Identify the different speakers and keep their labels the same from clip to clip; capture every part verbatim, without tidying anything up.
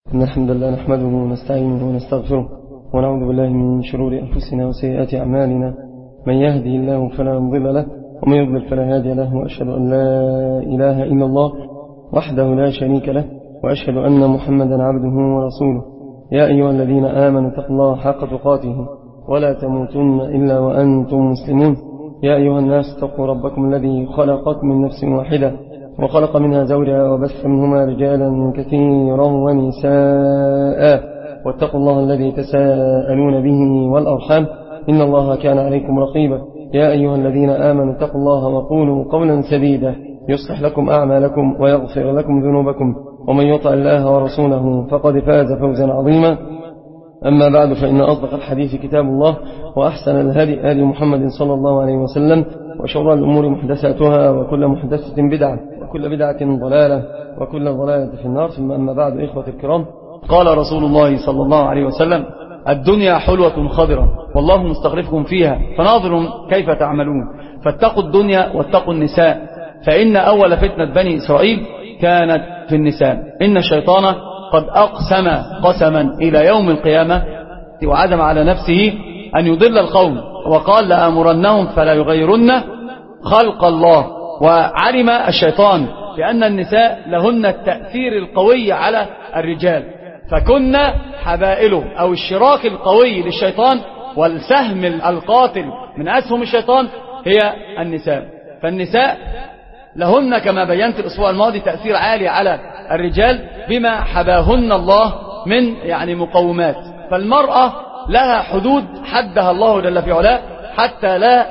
Speaker 1: إن الحمد لله نحمده ونستعينه ونستغفره ونعوذ بالله من شرور أنفسنا وسيئات أعمالنا. من يهدي الله فلا مضل له ومن يضلل فلا هادي له، وأشهد أن لا إله إلا الله وحده لا شريك له، وأشهد أن محمدا عبده ورسوله. يا أيها الذين آمنوا اتقوا الله حق تقاته ولا تموتن إلا وأنتم مسلمون. يا أيها الناس اتقوا ربكم الذي خلقكم من نفس واحدة وخلق منها زوجها وبث منهما رجالا كثيرا ونساء، واتقوا الله الذي تساءلون به والأرحام إن الله كان عليكم رقيبا. يا أيها الذين آمنوا اتقوا الله وقولوا قولا سديدا يصلح لكم أعمالكم ويغفر لكم ذنوبكم، ومن يطع الله ورسوله فقد فاز فوزا عظيما. أما بعد، فإن أصدق الحديث كتاب الله، وأحسن الهدي هدي محمد صلى الله عليه وسلم، وشر الأمور محدثاتها، وكل محدثة بدعة، وكل بدعة ضلالة، وكل ضلالة في النار. ثم أما بعد، إخوة الكرام،
Speaker 2: قال رسول الله صلى الله عليه وسلم: الدنيا حلوة خضرة والله مستخلفكم فيها فناظر كيف تعملون، فاتقوا الدنيا واتقوا النساء، فإن أول فتنة بني إسرائيل كانت في النساء. إن الشيطان قد أقسم قسما إلى يوم القيامة وعزم على نفسه أن يضل القوم، وقال: لآمرنهم فلا يغيرن خلق الله. وعلم الشيطان بأن النساء لهن التأثير القوي على الرجال، فكن حبائله أو الشراك القوي للشيطان والسهم القاتل من أسهم الشيطان هي النساء. فالنساء لهن كما بينت الأسبوع الماضي تأثير عالي على الرجال بما حباهن الله من يعني مقومات. فالمرأة لها حدود حدها الله جل في علاه حتى لا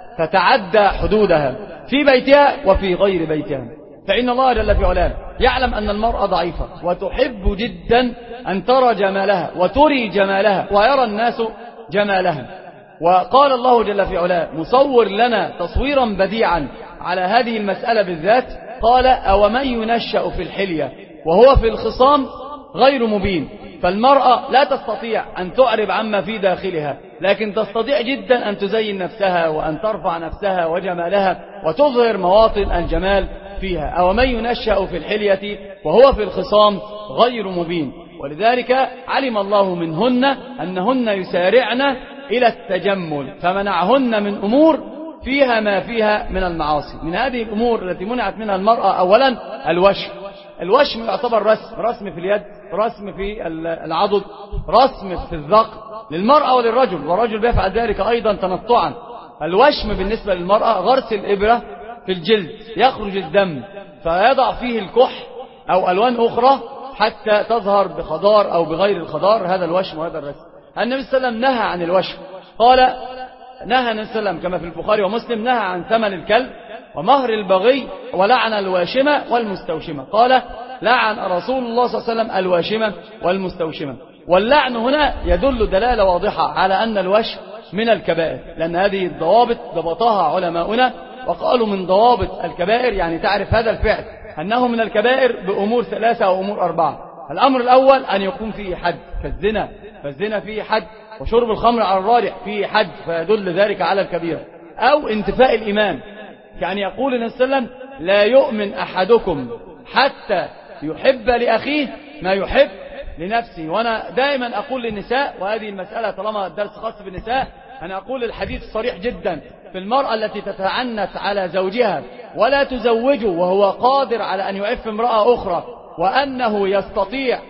Speaker 2: تتعدى حدودها في بيتها وفي غير بيتها. فإن الله جل في علاه يعلم أن المرأة ضعيفة وتحب جدا أن ترى جمالها وتري جمالها ويرى الناس جمالها. وقال الله جل في علاه مصور لنا تصويرا بديعا على هذه المسألة بالذات، قال: أومن ينشأ في الحلية وهو في الخصام غير مبين. فالمرأة لا تستطيع أن تعرب عما في داخلها، لكن تستطيع جدا أن تزين نفسها وأن ترفع نفسها وجمالها وتظهر مواطن الجمال فيها. أومن ينشأ في الحلية وهو في الخصام غير مبين. ولذلك علم الله منهن أنهن يسارعن إلى التجمل، فمنعهن من أمور فيها ما فيها من المعاصي. من هذه الأمور التي منعت منها المرأة أولا الوشم. الوشم يعتبر رسم، رسم في اليد، رسم في العضد، رسم في الذقن للمرأة وللرجل، والرجل بيفعل ذلك أيضا تنطعا. الوشم بالنسبة للمرأة غرس الإبرة في الجلد يخرج الدم فيضع فيه الكح أو ألوان أخرى حتى تظهر بخضار أو بغير الخضار. هذا الوشم وهذا الرسم. النبي صلى الله عليه وسلم نهى عن الوشم، قال نهى النبي صلى الله عليه وسلم كما في البخاري ومسلم: نهى عن ثمن الكلب ومهر البغي ولعن الواشمة والمستوشمة. قال: لعن رسول الله صلى الله عليه وسلم الواشمة والمستوشمة. واللعن هنا يدل دلالة واضحة على أن الوشم من الكبائر، لأن هذه الضوابط ضبطها علماؤنا وقالوا من ضوابط الكبائر يعني تعرف هذا الفعل أنه من الكبائر بأمور ثلاثة أو أمور أربعة. الأمر الأول أن يكون فيه حد كالزنا، فالزنا فيه حد، وشرب الخمر على الراجح فيه حد فيدل ذلك على الكبيرة. أو انتفاء الإيمان، يعني يقول النبي صلى الله عليه وسلم: لا يؤمن أحدكم حتى يحب لأخيه ما يحب لنفسه. وأنا دائما أقول للنساء، وهذه المسألة طالما الدرس خاص بالنساء، أنا أقول الحديث صريح جدا في المرأة التي تتعنت على زوجها ولا تزوجه وهو قادر على أن يعف امرأة أخرى، وأنه يستطيع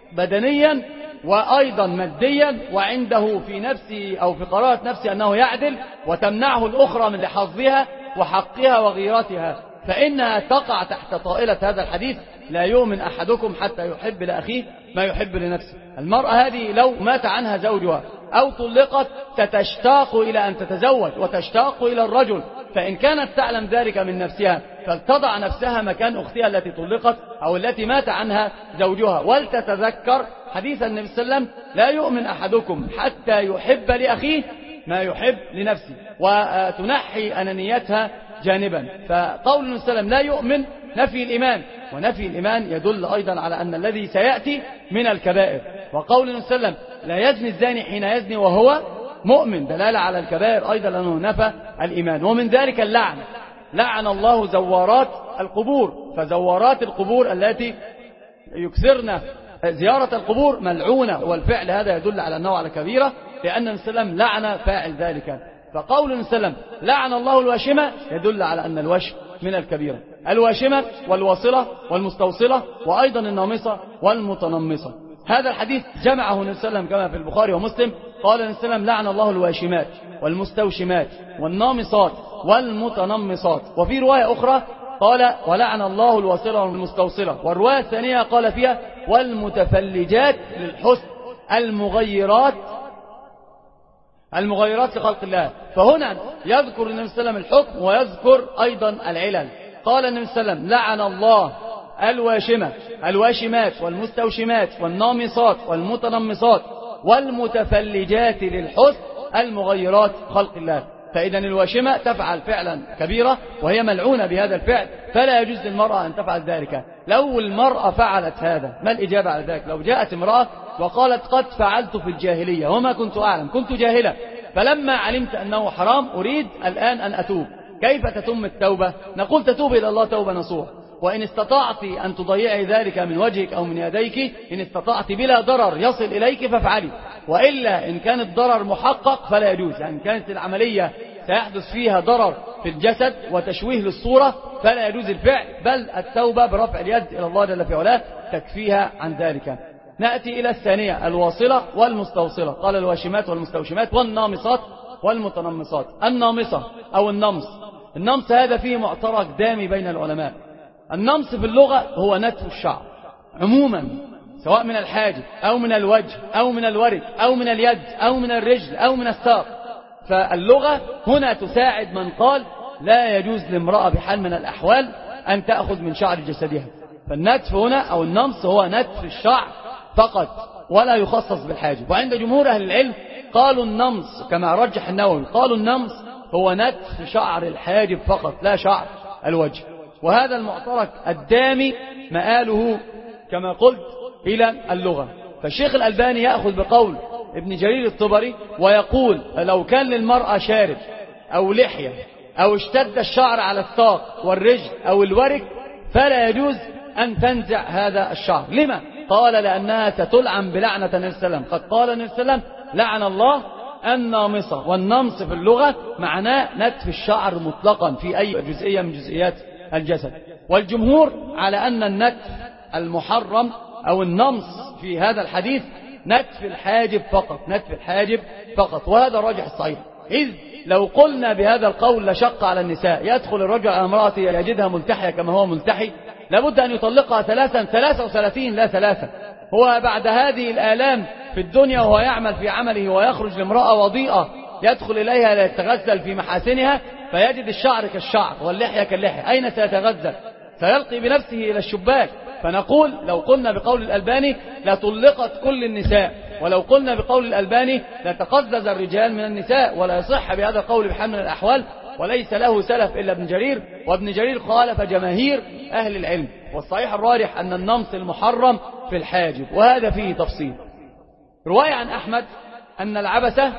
Speaker 2: بدنيا وأيضا ماديا، وعنده في نفسه أو في قرارة نفسه أنه يعدل، وتمنعه الأخرى من لحظها وحقها وغيرتها، فإنها تقع تحت طائلة هذا الحديث: لا يؤمن أحدكم حتى يحب لأخيه ما يحب لنفسه. المرأة هذه لو مات عنها زوجها أو طلقت ستشتاق إلى أن تتزوج وتشتاق إلى الرجل، فإن كانت تعلم ذلك من نفسها فلتضع نفسها مكان أختها التي طلقت أو التي مات عنها زوجها، ولتتذكر حديث النبي صلى الله عليه وسلم: لا يؤمن أحدكم حتى يحب لأخيه ما يحب لنفسه، وتنحي أنانيتها جانبا. فقول النبي صلى الله عليه وسلم لا يؤمن نفي الإيمان، ونفي الإيمان يدل أيضا على أن الذي سيأتي من الكبائر. وقول النبي صلى الله عليه وسلم لا يزني الزاني حين يزني وهو مؤمن دلالة على الكبائر أيضا لأنه نفى الإيمان. ومن ذلك اللعن، لعن الله زوارات القبور، فزوارات القبور التي يكثرن زيارة القبور ملعونة، والفعل هذا يدل على أنه على كبيرة، لأن النبي صلى الله عليه وسلم لعن فاعل ذلك. فقول النبي صلى الله عليه وسلم لعن الله الواشمة يدل على أن الوشم من الكبيرة، الواشمة والواصلة والمستوصلة وأيضا النامصة والمتنمصة. هذا الحديث جمعه النبي صلى الله عليه وسلم كما في البخاري ومسلم. قال النبي صلى الله عليه وسلم لعن الله الواشمات والمستوشمات والنامصات والمتنمصات. وفي رواية أخرى قال ولعن الله الواصلة والمستوصلة، والرواية الثانية قال فيها والمتفلجات للحسن المغيرات المغيرات لخلق الله. فهنا يذكر النبي صلى الله عليه وسلم الحكم ويذكر أيضا العلل. قال النبي صلى الله عليه وسلم لعن الله الواشمة الواشمات والمستوشمات والنامصات والمتنمصات والمتفلجات للحسن المغيرات خلق الله. فإذا الواشمة تفعل فعلا كبيرة وهي ملعونة بهذا الفعل، فلا يجوز للمرأة أن تفعل ذلك. لو المرأة فعلت هذا، ما الإجابة على ذلك؟ لو جاءت امرأة وقالت قد فعلت في الجاهلية وما كنت أعلم، كنت جاهلة، فلما علمت أنه حرام أريد الآن أن أتوب، كيف تتم التوبة؟ نقول تتوب إلى الله توبة نصوح، وإن استطعت أن تضيعي ذلك من وجهك أو من يديك، إن استطعت بلا ضرر يصل إليك فافعلي، وإلا إن كان الضرر محقق فلا يجوز. يعني كانت العملية سيحدث فيها ضرر في الجسد وتشويه للصورة فلا يجوز الفعل، بل التوبة برفع اليد إلى الله جل في علاه تكفيها عن ذلك. نأتي إلى الثانية الواصلة والمستوصلة. قال الواشمات والمستوشمات والنامصات والمتنمصات. النامصة أو النمص، النمص هذا فيه معترك دامي بين العلماء. النمص في اللغة هو نتف الشعر عموما، سواء من الحاجب أو من الوجه أو من الورك أو من اليد أو من الرجل أو من الساق. فاللغة هنا تساعد من قال لا يجوز لامرأة بحال من الأحوال أن تأخذ من شعر جسدها. فالنتف هنا أو النمص هو نتف الشعر فقط ولا يخصص بالحاجب. وعند جمهور أهل العلم قالوا النمص كما رجح النووي، قالوا النمص هو نتف شعر الحاجب فقط لا شعر الوجه. وهذا المعترك الدامي مآله كما قلت إلى اللغة. فالشيخ الألباني يأخذ بقول ابن جرير الطبري ويقول لو كان للمرأة شارب أو لحية أو اشتد الشعر على الساق والرجل أو الورك فلا يجوز أن تنزع هذا الشعر. لما؟ قال لأنها ستلعن بلعنة النبي صلى الله عليه وسلم. قد قال النبي صلى الله عليه وسلم لعن الله النامصة، والنمص في اللغة معناه نتف الشعر مطلقا في أي جزئية من جزئيات الجسد. والجمهور على أن النتف المحرم أو النمص في هذا الحديث نتف الحاجب فقط، نتف الحاجب فقط، وهذا راجح الصحيح. إذ لو قلنا بهذا القول لشق على النساء، يدخل الرجل على امرأته يجدها ملتحية كما هو ملتحي، لابد أن يطلقها ثلاثا ثلاثة وثلاثين لا ثلاثة. هو بعد هذه الآلام في الدنيا وهو يعمل في عمله ويخرج لامرأة وضيئة يدخل إليها ليتغزل في محاسنها فيجد الشعر كالشعر واللحية كاللحية، أين سيتغزل؟ سيلقي بنفسه إلى الشباك. فنقول لو قلنا بقول الألباني لطلقت كل النساء، ولو قلنا بقول الألباني لتقزز الرجال من النساء، ولا يصح بهذا القول بحال من الأحوال، وليس له سلف إلا ابن جرير، وابن جرير خالف جماهير أهل العلم. والصحيح الراجح أن النمص المحرم في الحاجب، وهذا فيه تفصيل. رواية عن أحمد أن العبسة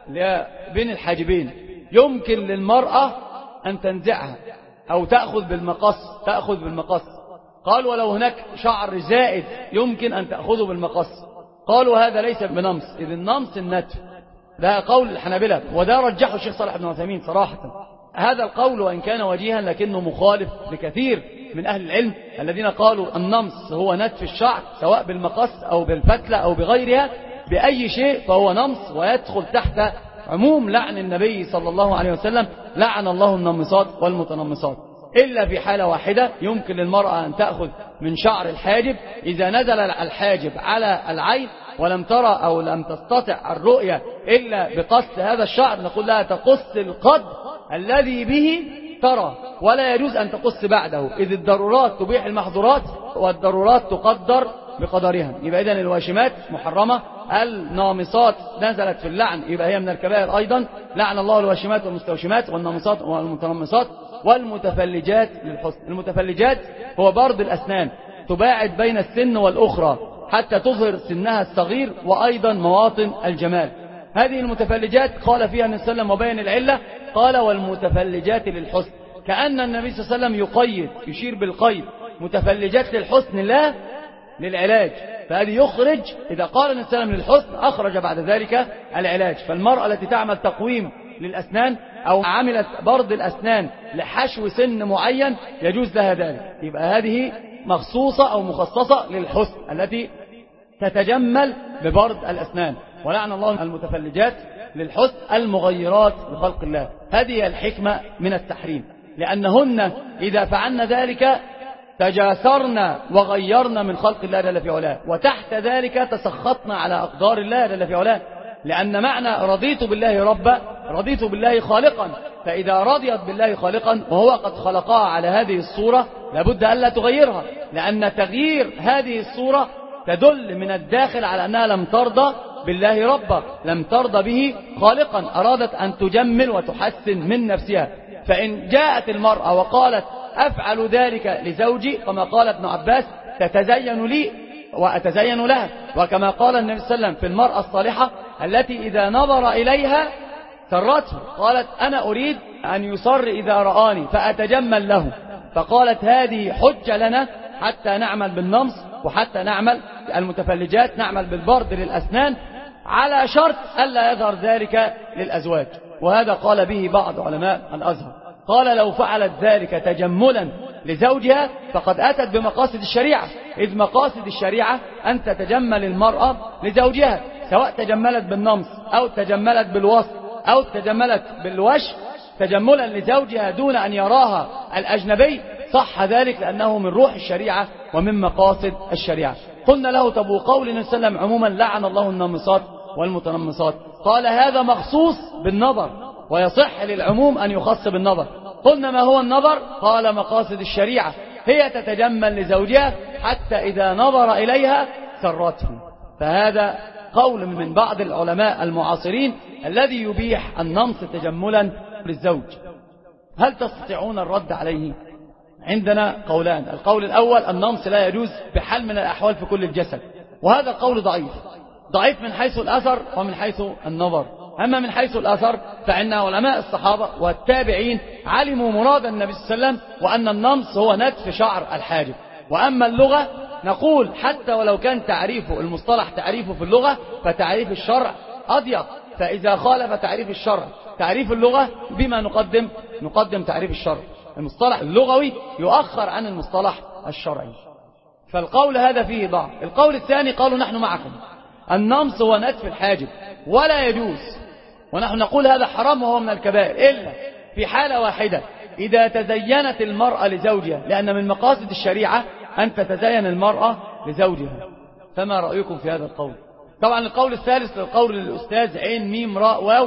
Speaker 2: بين الحاجبين يمكن للمرأة أن تنزعها أو تأخذ بالمقص تأخذ بالمقص قال ولو هناك شعر زائد يمكن أن تأخذه بالمقص. قالوا هذا ليس بنمص، إذ النمص النتف. ده قول الحنابلة، وده رجحه الشيخ صالح بن عثيمين صراحة. هذا القول وإن كان وجيها لكنه مخالف لكثير من أهل العلم الذين قالوا النمص هو نتف الشعر سواء بالمقص أو بالفتلة أو بغيرها، بأي شيء فهو نمص ويدخل تحت عموم لعن النبي صلى الله عليه وسلم لعن الله النمصات والمتنمصات، إلا في حالة واحدة يمكن للمرأة أن تأخذ من شعر الحاجب إذا نزل الحاجب على العين ولم ترى أو لم تستطع الرؤية إلا بقص هذا الشعر، نقول لها تقص القدر الذي به ترى، ولا يجوز أن تقص بعده، إذ الضرورات تبيح المحظورات والضرورات تقدر بقدرها. يبقى إذن الواشمات محرمة، النامصات نزلت في اللعن يبقى هي من الكبائر أيضا، لعن الله الواشمات والمستوشمات والنامصات والمتنمصات والمتفلجات للحسن. المتفلجات هو برد الأسنان، تباعد بين السن والأخرى حتى تظهر سنها الصغير وأيضا مواطن الجمال. هذه المتفلجات قال فيها النبي صلى الله عليه وسلم وبين العلة، قال والمتفلجات للحسن، كأن النبي صلى الله عليه وسلم يقيد يشير بالقيد متفلجات للحسن لا للعلاج. فهذه يخرج إذا قال السلام للحسن أخرج بعد ذلك العلاج. فالمرأة التي تعمل تقويم للأسنان أو عملت برد الأسنان لحشو سن معين يجوز لها ذلك، يبقى هذه مخصوصة أو مخصصة للحسن التي تتجمل ببرد الأسنان. ولعن الله المتفلجات للحسن المغيرات لخلق الله. هذه الحكمة من التحريم، لأنهن إذا فعلن ذلك تجاسرن وغيرن من خلق الله جل في علاه، وتحت ذلك تسخطن على أقدار الله جل في علاه، لأن معنى رضيت بالله ربا رضيت بالله خالقا، فإذا رضيت بالله خالقا وهو قد خلقها على هذه الصورة لابد ألا تغيرها، لأن تغيير هذه الصورة تدل من الداخل على أنها لم ترضى بالله ربا، لم ترضى به خالقا، أرادت أن تجمل وتحسن من نفسها. فإن جاءت المرأة وقالت أفعل ذلك لزوجي كما قال ابن عباس تتزين لي وأتزين لها، وكما قال النبي صلى الله عليه وسلم في المرأة الصالحة التي إذا نظر إليها سرته، قالت أنا أريد أن يصر إذا رآني فأتجمل له، فقالت هذه حجة لنا حتى نعمل بالنمص وحتى نعمل المتفلجات نعمل بالبرد للأسنان، على شرط ألا يظهر ذلك للأزواج. وهذا قال به بعض علماء الأزهر، قال لو فعلت ذلك تجملا لزوجها فقد أتت بمقاصد الشريعة، إذ مقاصد الشريعة أن تتجمل المرأة لزوجها، سواء تجملت بالنمص أو تجملت بالوصف أو تجملت بالوش تجملا لزوجها دون أن يراها الأجنبي، صح ذلك لأنه من روح الشريعة ومن مقاصد الشريعة. قلنا له طب وقول النبي صلى الله عليه وسلم عموما لعن الله النامصات والمتنمصات، قال هذا مخصوص بالنظر ويصح للعموم أن يخص بالنظر. قلنا ما هو النظر؟ قال مقاصد الشريعة، هي تتجمل لزوجها حتى إذا نظر إليها سرته. فهذا قول من بعض العلماء المعاصرين الذي يبيح النمص تجملا للزوج. هل تستطيعون الرد عليه؟ عندنا قولان، القول الأول النمص لا يجوز بحال من الأحوال في كل الجسد، وهذا القول ضعيف ضعيف من حيث الأثر ومن حيث النظر. أما من حيث الأثر فإن علماء الصحابة والتابعين علموا مراد النبي صلى الله عليه وسلم وأن النمص هو نتف شعر الحاجب. وأما اللغة نقول حتى ولو كان تعريفه المصطلح تعريفه في اللغة فتعريف الشرع أضيق، فإذا خالف تعريف الشرع تعريف اللغة بما نقدم نقدم تعريف الشرع، المصطلح اللغوي يؤخر عن المصطلح الشرعي. فالقول هذا فيه ضعف. القول الثاني قالوا نحن معكم، النمص هو نتف الحاجب ولا يجوز، ونحن نقول هذا حرام وهو من الكبائر إلا في حالة واحدة، إذا تزينت المرأة لزوجها، لأن من مقاصد الشريعة أن تتزين المرأة لزوجها. فما رأيكم في هذا القول؟ طبعا القول الثالث القول للأستاذ عين ميم راء واو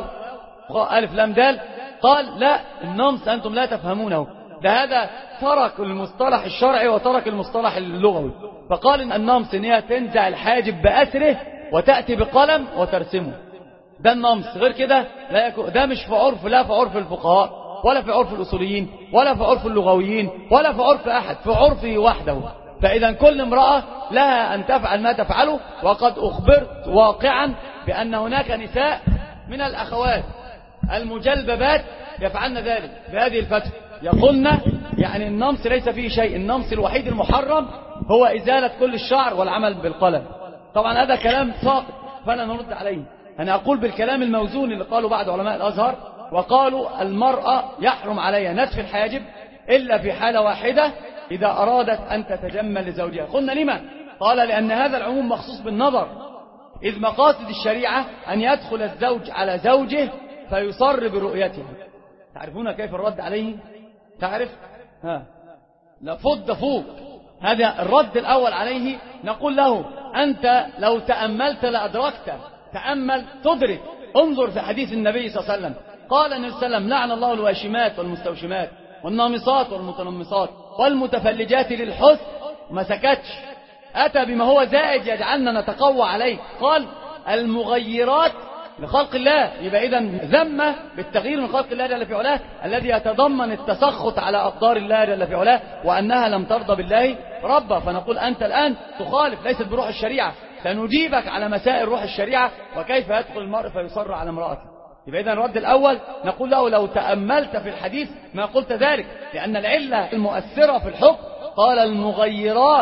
Speaker 2: ألف لام دال، قال لا النمص أنتم لا تفهمونه، ده هذا ترك المصطلح الشرعي وترك المصطلح اللغوي، فقال إن النمص إن هي تنزع الحاجب بأسره وتأتي بقلم وترسمه، ده النمص. غير كده لا يكون، ده مش في عرف، لا في عرف الفقهاء ولا في عرف الأصوليين ولا في عرف اللغويين ولا في عرف أحد، في عرفه وحده. فإذا كل امرأة لها أن تفعل ما تفعله، وقد أخبرت واقعا بأن هناك نساء من الأخوات المجلببات يفعلن ذلك بهذه الفتوى، يقولن يعني النمص ليس فيه شيء، النمص الوحيد المحرم هو إزالة كل الشعر والعمل بالقلم. طبعا هذا كلام ساقط فلا نرد عليه، أنا أقول بالكلام الموزون اللي قالوا بعض علماء الأزهر، وقالوا المرأة يحرم عليها نتف الحاجب إلا في حالة واحدة إذا أرادت أن تتجمل لزوجها. قلنا لما؟ قال لأن هذا العموم مخصوص بالنظر، إذ مقاصد الشريعة أن يدخل الزوج على زوجه فيصر برؤيته. تعرفون كيف الرد عليه؟ تعرف؟ ها لا فض فوق. هذا الرد الأول عليه، نقول له أنت لو تأملت لأدركت، تأمل تدرك، انظر في حديث النبي صلى الله عليه وسلم، قال النبي صلى الله عليه وسلم لعن الله الواشمات والمستوشمات والنامصات والمتنمصات والمتفلجات للحسن، ما سكتش، أتى بما هو زائد يجعلنا نتقوى عليه، قال المغيرات لخلق الله، يبقى إذن ذمة بالتغيير من خلق الله جل في علاه الذي يتضمن التسخط على أقدار الله جل في علاه وأنها لم ترضى بالله ربا. فنقول أنت الآن تخالف، ليست بروح الشريعة، سنجيبك على مسائل روح الشريعة وكيف يدخل المرء فيصر على امرأته. يبقى إذن الرد الأول نقول له لو تأملت في الحديث ما قلت ذلك، لأن العلة المؤثرة في الحكم قال المغيرات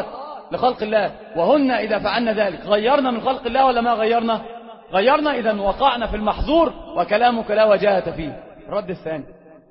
Speaker 2: لخلق الله، وهن إذا فعلنا ذلك غيرنا من خلق الله ولا ما غيرنا؟ غيرنا. إذا وقعنا في المحظور وكلامك لا وجاهة فيه. الرد الثاني: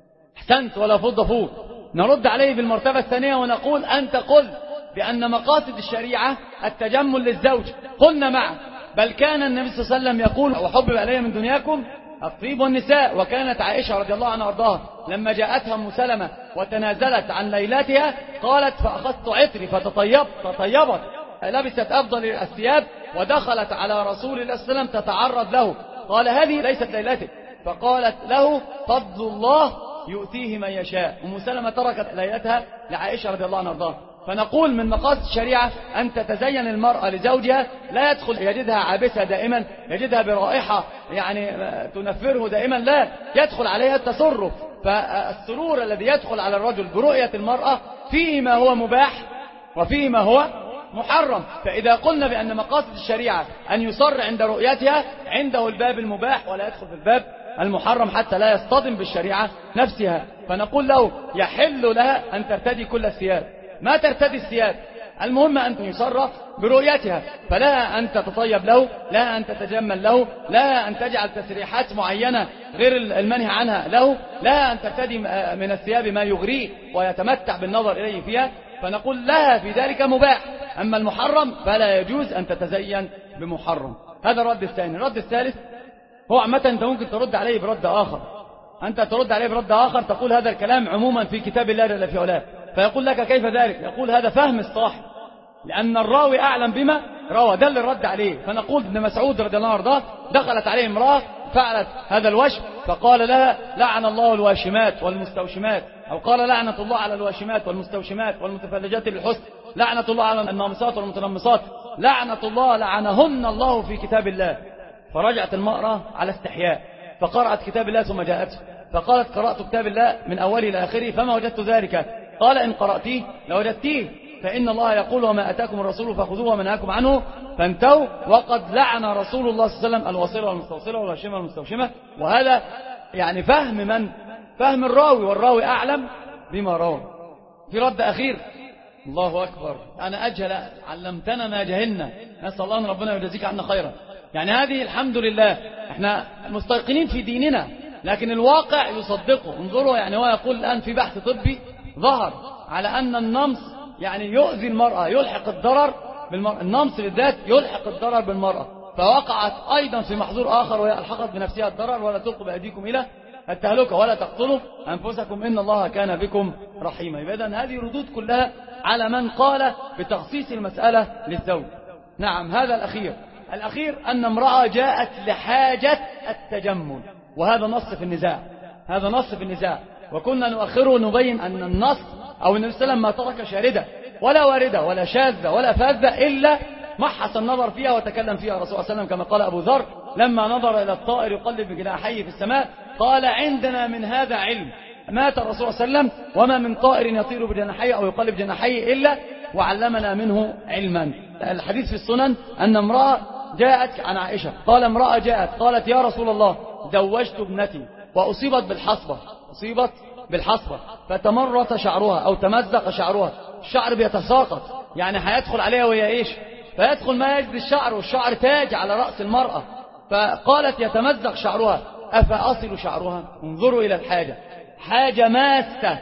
Speaker 2: احسنت ولا فض فوق. نرد عليه بالمرتبة الثانية ونقول: أنت قل بأن مقاصد الشريعة التجمل للزوج، قلنا معه، بل كان النبي صلى الله عليه وسلم يقول: وحبب إلي من دنياكم الطيب والنساء. وكانت عائشة رضي الله عنها وارضاها لما جاءتها أم سلمة وتنازلت عن ليلتها قالت: فأخذت عطري فتطيبت تطيبت لبست أفضل الثياب ودخلت على رسول الله صلى الله عليه وسلم تتعرض له، قال: هذه ليست ليلتك، فقالت له: فضل الله يؤتيه من يشاء. أم سلمة تركت ليلتها لعائشة رضي الله عنها وارضاها. فنقول من مقاصد الشريعة أن تتزين المرأة لزوجها، لا يدخل يجدها عابسة دائما، يجدها برائحة يعني تنفره دائما، لا يدخل عليها التسرف. فالسرور الذي يدخل على الرجل برؤية المرأة فيه ما هو مباح وفيه ما هو محرم. فإذا قلنا بأن مقاصد الشريعة أن يصر عند رؤيتها، عنده الباب المباح ولا يدخل في الباب المحرم حتى لا يصطدم بالشريعة نفسها. فنقول له: يحل لها أن ترتدي كل الثياب، ما ترتدي الثياب، المهم أن يصر برؤيتها، فلا أن تتطيب له، لا أن تتجمل له، لا أن تجعل تسريحات معينة غير المنهي عنها له، لا أن ترتدي من الثياب ما يغريه ويتمتع بالنظر إليه فيها. فنقول لها في ذلك مباح، أما المحرم فلا يجوز أن تتزين بمحرم. هذا الرد الثاني. الرد الثالث هو عامة أنت ممكن ترد عليه برد آخر، أنت ترد عليه برد آخر تقول: هذا الكلام عموما في كتاب الله جل في علاه. فيقول لك: كيف ذلك؟ يقول: هذا فهم الصاحب، لأن الراوي أعلم بما روى، ده اللي الرد عليه. فنقول: ابن مسعود رضي الله عنه وارضاه دخلت عليه امرأة فعلت هذا الوشم، فقال لها: لعن الله الواشمات والمستوشمات، أو قال: لعنة الله على الواشمات والمستوشمات والمتفلجات للحسن، لعنة الله على النامصات والمتنمصات، لعنة الله لعنهن الله في كتاب الله. فرجعت المرأة على استحياء فقرأت كتاب الله ثم جاءته فقالت: قرأت كتاب الله من أوله إلى آخره فما وجدت ذلك. قال: إن قرأتيه لوجدتيه، فإن الله يقول: وما أتاكم الرسول فخذوه وما نهاكم عنه فانتهوا، وقد لعن رسول الله صلى الله عليه وسلم الوصيلة والمستوصلة والواشمة والمستوشمة. وهذا يعني فهم من؟ فهم الراوي، والراوي أعلم بما روى. في رد أخير: الله أكبر، أنا أجهل، علمتنا ما جهلنا، نسأل الله أن ربنا يجزيك عنا خيرا. يعني هذه الحمد لله احنا مستيقنين في ديننا، لكن الواقع يصدقه. انظروا، يعني هو يقول الآن في بحث طبي ظهر على أن النمص يعني يؤذي المرأة، يلحق الضرر بالمرأة، النمص بالذات يلحق الضرر بالمرأة، فوقعت أيضا في محظور آخر وهي ألحقت بنفسها الضرر: ولا تلقوا بأيديكم إلى التهلكة ولا تقتلوا أنفسكم إن الله كان بكم رحيما. إذن هذه ردود كلها على من قال بتخصيص المسألة للزوج. نعم، هذا الأخير. الأخير أن امرأة جاءت لحاجة التجمل، وهذا نص في النزاع، هذا نص في النزاع. وكنا نؤخره نبين أن النص أو النبي صلى الله عليه وسلم ما ترك شاردة ولا واردة ولا شاذة ولا فاذة إلا محص النظر فيها وتكلم فيها الرسول صلى الله عليه وسلم، كما قال أبو ذر لما نظر إلى الطائر يقلب بجناحيه في السماء قال: عندنا من هذا علم. مات الرسول صلى الله عليه وسلم وما من طائر يطير بجناحيه أو يقلب جناحيه إلا وعلمنا منه علما. الحديث في السنن أن امرأة جاءت عن عائشة، قال: امرأة جاءت قالت: يا رسول الله، زوجت ابنتي وأصيبت بالحصبة، أصيبت بالحصبة فتمرط شعرها أو تمزق شعرها، الشعر بيتساقط، يعني هيدخل عليها وهي إيش؟ فيدخل ما يجد الشعر، والشعر تاج على رأس المرأة. فقالت: يتمزق شعرها أفأصل شعرها؟ انظروا إلى الحاجة، حاجة ماسة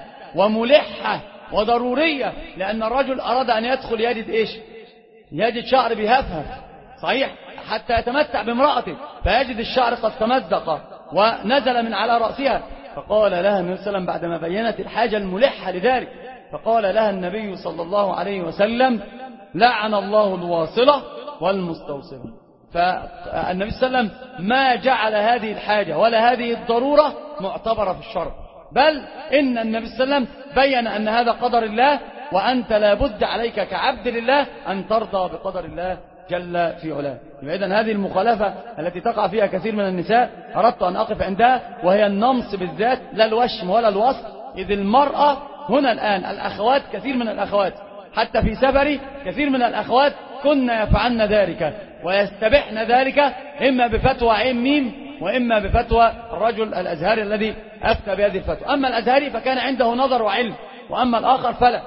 Speaker 2: وملحة وضرورية، لأن الرجل أراد أن يدخل يجد إيش؟ يجد شعر بيهفهف، صحيح، حتى يتمتع بامرأته، فيجد الشعر قد تمزق ونزل من على رأسها. فقال لها النبي صلى الله عليه وسلم بعدما بينت الحاجة الملحة لذلك، فقال لها النبي صلى الله عليه وسلم: لعن الله الواصلة والمستوصلة. فالنبي صلى الله عليه وسلم ما جعل هذه الحاجة ولا هذه الضرورة معتبرة في الشرع، بل إن النبي صلى الله عليه وسلم بيّن أن هذا قدر الله، وأنت لابد عليك كعبد لله أن ترضى بقدر الله جل في علاه. إذن هذه المخالفة التي تقع فيها كثير من النساء أردت أن أقف عندها، وهي النمص بالذات، لا الوشم ولا الوصل. إذ المرأة هنا الآن الأخوات، كثير من الأخوات حتى في سفري كثير من الأخوات كنا يفعلن ذلك ويستبحن ذلك، إما بفتوى عين ميم وإما بفتوى الرجل الأزهري الذي أفتى بهذه الفتوى. أما الأزهري فكان عنده نظر وعلم، وأما الآخر فلا.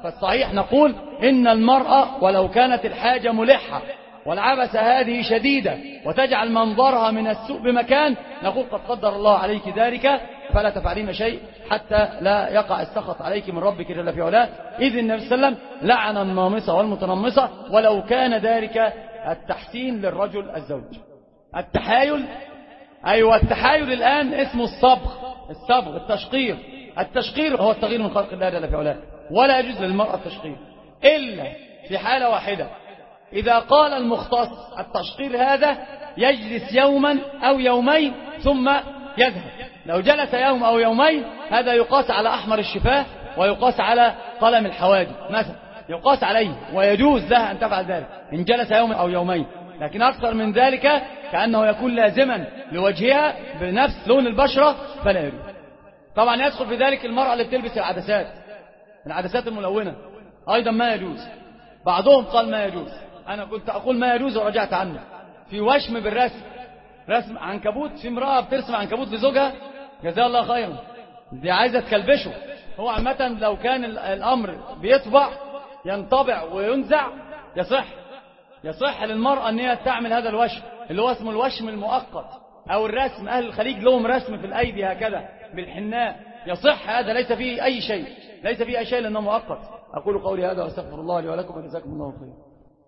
Speaker 2: فالصحيح نقول إن المرأة ولو كانت الحاجة ملحة والعبث هذه شديدة وتجعل منظرها من السوء بمكان، نقول قد قدر الله عليك ذلك فلا تفعلين شيء حتى لا يقع السخط عليك من ربك جل في علاه. إذ النبي صلى الله عليه وسلم لعن النامصة والمتنمصة ولو كان ذلك التحسين للرجل الزوج. التحايل، أيوة التحايل الآن اسمه الصبغ، الصبغ التشقير. التشقير هو التغيير من خلق الله جل في علاه، ولا يجوز للمرأة التشقير إلا في حالة واحدة، إذا قال المختص التشقير هذا يجلس يوما أو يومين ثم يذهب. لو جلس يوم أو يومين هذا يقاس على أحمر الشفاه ويقاس على قلم الحواجب مثلا، يقاس عليه ويجوز لها أن تفعل ذلك إن جلس يوم أو يومين. لكن أكثر من ذلك كأنه يكون لازما لوجهها بنفس لون البشرة فلا يجوز. طبعا يدخل في ذلك المرأة اللي بتلبس العدسات، العدسات الملونة أيضا ما يجوز. بعضهم قال ما يجوز، أنا كنت أقول ما يجوز ورجعت عنه. في وشم بالرسم، رسم عنكبوت، في امرأة بترسم عنكبوت لزوجها جزاها الله خيرا، دي عايزة تكلبشه. هو عامة لو كان الأمر بيطبع ينطبع وينزع يصح، يصح للمرأة أن هي تعمل هذا الوشم اللي هو اسمه الوشم المؤقت أو الرسم. أهل الخليج لهم رسم في الأيدي هكذا بالحناء، يصح هذا، ليس فيه أي شيء، ليس فيه أي شيء لأنه مؤقت. أقول قولي هذا وأستغفر الله لي ولكم وجزاكم الله خيرا.